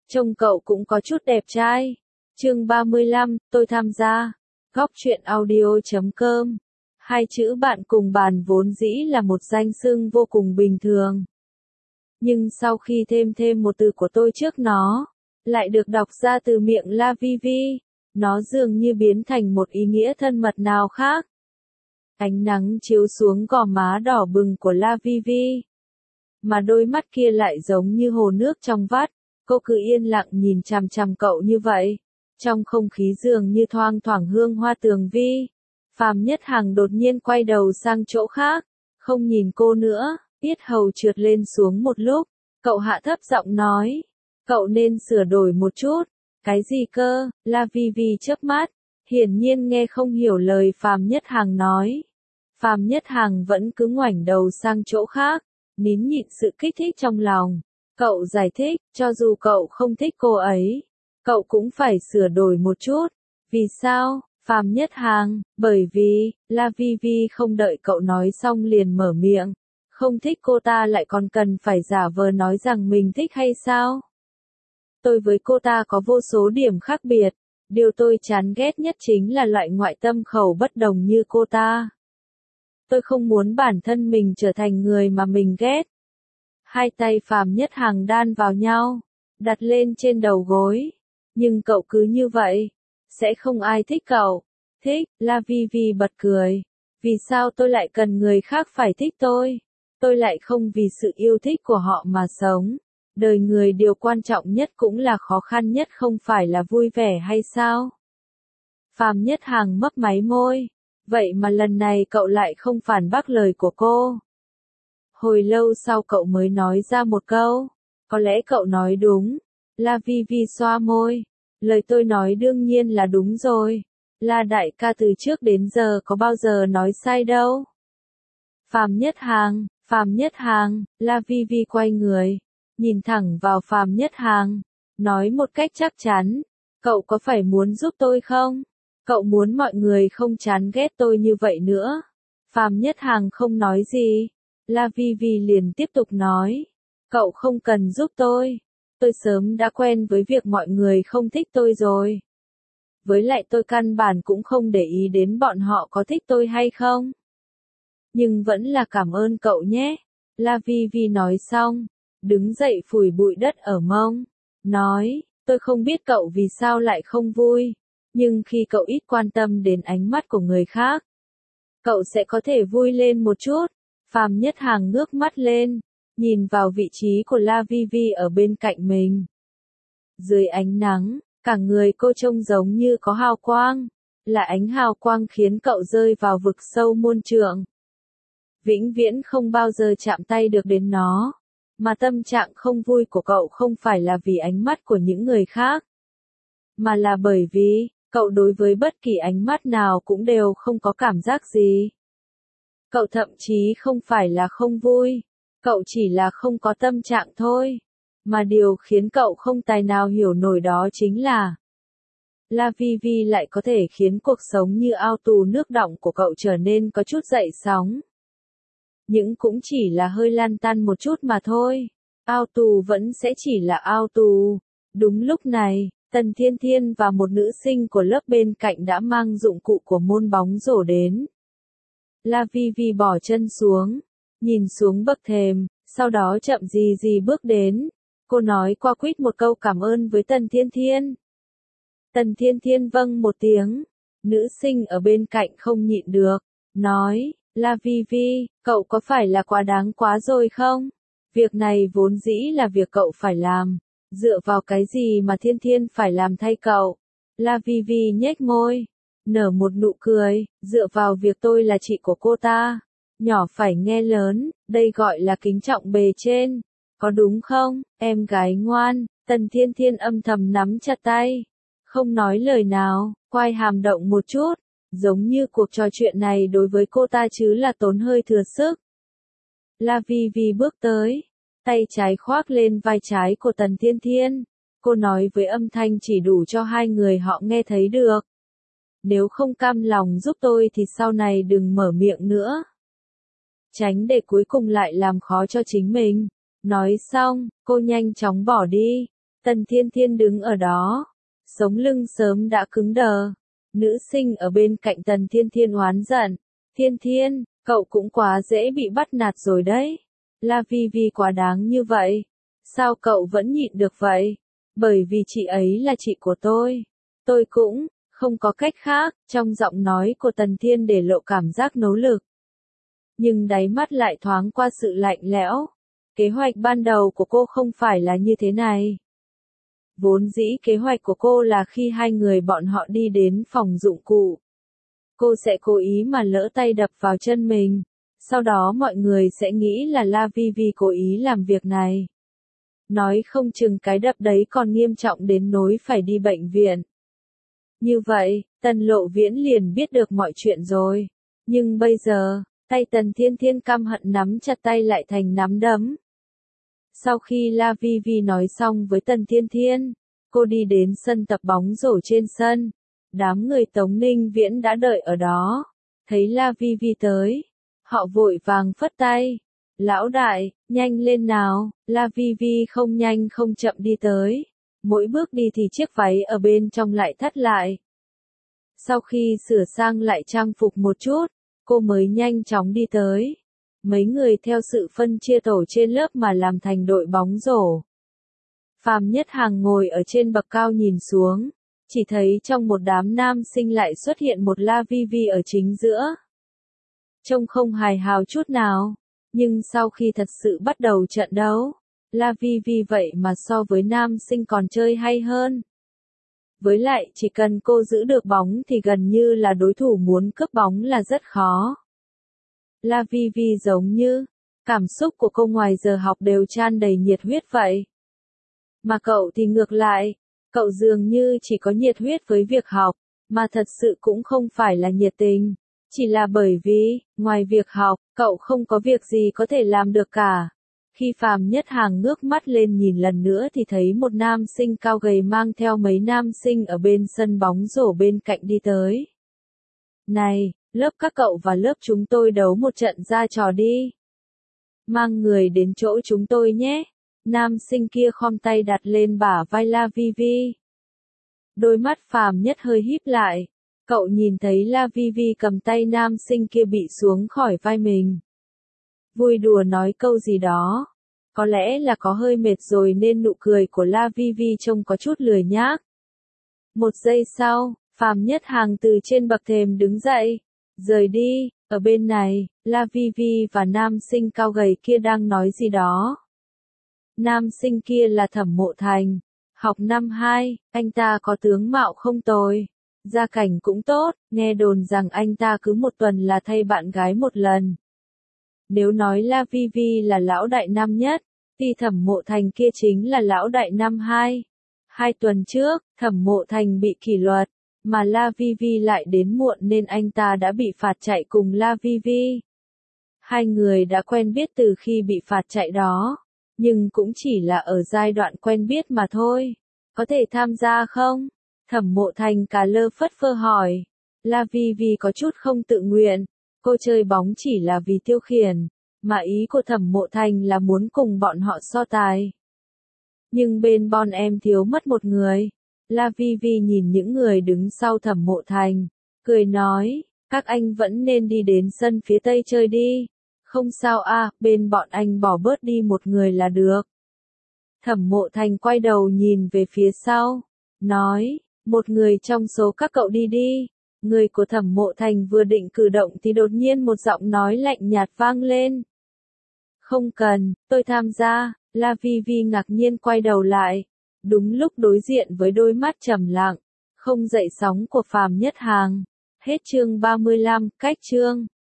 Trông cậu cũng có chút đẹp trai. Chương 35, tôi tham gia. Góc truyện audio.com. Hai chữ bạn cùng bàn vốn dĩ là một danh xưng vô cùng bình thường. Nhưng sau khi thêm một từ của tôi trước nó, lại được đọc ra từ miệng La Vivi, nó dường như biến thành một ý nghĩa thân mật nào khác. Ánh nắng chiếu xuống gò má đỏ bừng của La Vivi, mà đôi mắt kia lại giống như hồ nước trong vắt. Cô cứ yên lặng nhìn chằm chằm cậu như vậy. Trong không khí dường như thoang thoảng hương hoa tường vi. Phàm Nhất Hằng đột nhiên quay đầu sang chỗ khác, không nhìn cô nữa, yết hầu trượt lên xuống một lúc. Cậu hạ thấp giọng nói, cậu nên sửa đổi một chút. Cái gì cơ? La Vivi chớp mắt, hiển nhiên nghe không hiểu lời Phàm Nhất Hằng nói. Phàm Nhất Hằng vẫn cứ ngoảnh đầu sang chỗ khác, nín nhịn sự kích thích trong lòng. Cậu giải thích, cho dù cậu không thích cô ấy, cậu cũng phải sửa đổi một chút. Vì sao? Phàm Nhất Hằng, bởi vì, La Vivi không đợi cậu nói xong liền mở miệng. Không thích cô ta lại còn cần phải giả vờ nói rằng mình thích hay sao? Tôi với cô ta có vô số điểm khác biệt. Điều tôi chán ghét nhất chính là loại ngoại tâm khẩu bất đồng như cô ta. Tôi không muốn bản thân mình trở thành người mà mình ghét. Hai tay Phàm Nhất Hằng đan vào nhau, đặt lên trên đầu gối. Nhưng cậu cứ như vậy, sẽ không ai thích cậu. Thích, La Vivi bật cười. Vì sao tôi lại cần người khác phải thích tôi? Tôi lại không vì sự yêu thích của họ mà sống. Đời người điều quan trọng nhất cũng là khó khăn nhất không phải là vui vẻ hay sao? Phàm Nhất Hằng mấp máy môi. Vậy mà lần này cậu lại không phản bác lời của cô. Hồi lâu sau cậu mới nói ra một câu. Có lẽ cậu nói đúng. La Vivi xoa môi. Lời tôi nói đương nhiên là đúng rồi. La đại ca từ trước đến giờ có bao giờ nói sai đâu. Phàm Nhất Hằng, La Vivi quay người, nhìn thẳng vào Phàm Nhất Hằng, nói một cách chắc chắn, cậu có phải muốn giúp tôi không? Cậu muốn mọi người không chán ghét tôi như vậy nữa. Phàm Nhất Hằng không nói gì, La Vivi liền tiếp tục nói, cậu không cần giúp tôi sớm đã quen với việc mọi người không thích tôi rồi. Với lại tôi căn bản cũng không để ý đến bọn họ có thích tôi hay không. Nhưng vẫn là cảm ơn cậu nhé. La Vivi nói xong, đứng dậy phủi bụi đất ở mông, nói, tôi không biết cậu vì sao lại không vui, nhưng khi cậu ít quan tâm đến ánh mắt của người khác, cậu sẽ có thể vui lên một chút. Phàm Nhất Hằng ngước mắt lên, nhìn vào vị trí của La Vivi ở bên cạnh mình. Dưới ánh nắng, cả người cô trông giống như có hào quang, là ánh hào quang khiến cậu rơi vào vực sâu muôn trượng. Vĩnh viễn không bao giờ chạm tay được đến nó, mà tâm trạng không vui của cậu không phải là vì ánh mắt của những người khác, mà là bởi vì, cậu đối với bất kỳ ánh mắt nào cũng đều không có cảm giác gì. Cậu thậm chí không phải là không vui, cậu chỉ là không có tâm trạng thôi. Mà điều khiến cậu không tài nào hiểu nổi đó chính là La Vivi lại có thể khiến cuộc sống như ao tù nước đọng của cậu trở nên có chút dậy sóng. Nhưng cũng chỉ là hơi lan tăn một chút mà thôi. Ao tù vẫn sẽ chỉ là ao tù. Đúng lúc này, Tần Thiên Thiên và một nữ sinh của lớp bên cạnh đã mang dụng cụ của môn bóng rổ đến. La Vivi bỏ chân xuống, nhìn xuống bậc thềm, sau đó chậm gì bước đến. Cô nói qua quýt một câu cảm ơn với Tần Thiên Thiên. Tần Thiên Thiên vâng một tiếng. Nữ sinh ở bên cạnh không nhịn được, nói, La Vivi, cậu có phải là quá đáng quá rồi không? Việc này vốn dĩ là việc cậu phải làm. Dựa vào cái gì mà Thiên Thiên phải làm thay cậu? La Vivi nhếch môi, nở một nụ cười, dựa vào việc tôi là chị của cô ta. Nhỏ phải nghe lớn, đây gọi là kính trọng bề trên. Có đúng không, em gái ngoan? Tần Thiên Thiên âm thầm nắm chặt tay, không nói lời nào, quai hàm động một chút, giống như cuộc trò chuyện này đối với cô ta chứ là tốn hơi thừa sức. La Vivi bước tới, tay trái khoác lên vai trái của Tần Thiên Thiên, cô nói với âm thanh chỉ đủ cho hai người họ nghe thấy được. Nếu không cam lòng giúp tôi thì sau này đừng mở miệng nữa. Tránh để cuối cùng lại làm khó cho chính mình. Nói xong, cô nhanh chóng bỏ đi. Tần Thiên Thiên đứng ở đó, sống lưng sớm đã cứng đờ. Nữ sinh ở bên cạnh Tần Thiên Thiên oán giận. Thiên Thiên, cậu cũng quá dễ bị bắt nạt rồi đấy. La Vi Vi quá đáng như vậy. Sao cậu vẫn nhịn được vậy? Bởi vì chị ấy là chị của tôi. Tôi cũng, không có cách khác, trong giọng nói của Tần Thiên để lộ cảm giác nỗ lực. Nhưng đáy mắt lại thoáng qua sự lạnh lẽo. Kế hoạch ban đầu của cô không phải là như thế này. Vốn dĩ kế hoạch của cô là khi hai người bọn họ đi đến phòng dụng cụ, cô sẽ cố ý mà lỡ tay đập vào chân mình. Sau đó mọi người sẽ nghĩ là La Vi Vi cố ý làm việc này. Nói không chừng cái đập đấy còn nghiêm trọng đến nỗi phải đi bệnh viện. Như vậy, Tần Lộ Viễn liền biết được mọi chuyện rồi. Nhưng bây giờ, tay Tần Thiên Thiên căm hận nắm chặt tay lại thành nắm đấm. Sau khi La Vi Vi nói xong với Tần Thiên Thiên, cô đi đến sân tập bóng rổ trên sân. Đám người Tống Ninh Viễn đã đợi ở đó. Thấy La Vi Vi tới, họ vội vàng phất tay. Lão đại, nhanh lên nào. La Vi Vi không nhanh không chậm đi tới. Mỗi bước đi thì chiếc váy ở bên trong lại thắt lại. Sau khi sửa sang lại trang phục một chút, cô mới nhanh chóng đi tới. Mấy người theo sự phân chia tổ trên lớp mà làm thành đội bóng rổ. Phàm Nhất Hàng ngồi ở trên bậc cao nhìn xuống, chỉ thấy trong một đám nam sinh lại xuất hiện một La Vi Vi ở chính giữa. Trông không hài hào chút nào, nhưng sau khi thật sự bắt đầu trận đấu, La Vi Vi vậy mà so với nam sinh còn chơi hay hơn. Với lại chỉ cần cô giữ được bóng thì gần như là đối thủ muốn cướp bóng là rất khó. La Vi Vi giống như, cảm xúc của cô ngoài giờ học đều tràn đầy nhiệt huyết vậy. Mà cậu thì ngược lại, cậu dường như chỉ có nhiệt huyết với việc học, mà thật sự cũng không phải là nhiệt tình. Chỉ là bởi vì, ngoài việc học, cậu không có việc gì có thể làm được cả. Khi Phàm Nhất Hàng ngước mắt lên nhìn lần nữa thì thấy một nam sinh cao gầy mang theo mấy nam sinh ở bên sân bóng rổ bên cạnh đi tới. Này, lớp các cậu và lớp chúng tôi đấu một trận ra trò đi. Mang người đến chỗ chúng tôi nhé. Nam sinh kia khom tay đặt lên bả vai La Vi Vi. Đôi mắt Phàm Nhất hơi híp lại. Cậu nhìn thấy La Vi Vi cầm tay nam sinh kia bị xuống khỏi vai mình. Vui đùa nói câu gì đó. Có lẽ là có hơi mệt rồi nên nụ cười của La Vi Vi trông có chút lười nhác. Một giây sau, Phàm Nhất Hàng từ trên bậc thềm đứng dậy. Rời đi, ở bên này, La Vi Vi và nam sinh cao gầy kia đang nói gì đó. Nam sinh kia là Thẩm Mộ Thành. Học năm 2, anh ta có tướng mạo không tồi. Gia cảnh cũng tốt, nghe đồn rằng anh ta cứ một tuần là thay bạn gái một lần. Nếu nói La Vi Vi là lão đại năm nhất, thì Thẩm Mộ Thành kia chính là lão đại năm 2. 2 tuần trước, Thẩm Mộ Thành bị kỷ luật, mà La Vi Vi lại đến muộn nên anh ta đã bị phạt chạy cùng La Vi Vi. Hai người đã quen biết từ khi bị phạt chạy đó, nhưng cũng chỉ là ở giai đoạn quen biết mà thôi. Có thể tham gia không? Thẩm Mộ Thành cà lơ phất phơ hỏi. La Vi Vi có chút không tự nguyện, cô chơi bóng chỉ là vì tiêu khiển, mà ý của Thẩm Mộ Thành là muốn cùng bọn họ so tài. Nhưng bên bọn em thiếu mất một người. La Vi Vi nhìn những người đứng sau Thẩm Mộ Thành, cười nói, các anh vẫn nên đi đến sân phía tây chơi đi. Không sao à, bên bọn anh bỏ bớt đi một người là được. Thẩm Mộ Thành quay đầu nhìn về phía sau, nói, một người trong số các cậu đi đi. Người của Thẩm Mộ Thành vừa định cử động thì đột nhiên một giọng nói lạnh nhạt vang lên. Không cần, tôi tham gia. La Vi Vi ngạc nhiên quay đầu lại. Đúng lúc đối diện với đôi mắt trầm lặng, không dậy sóng của Phàm Nhất Hàng. Hết chương 35, cách chương.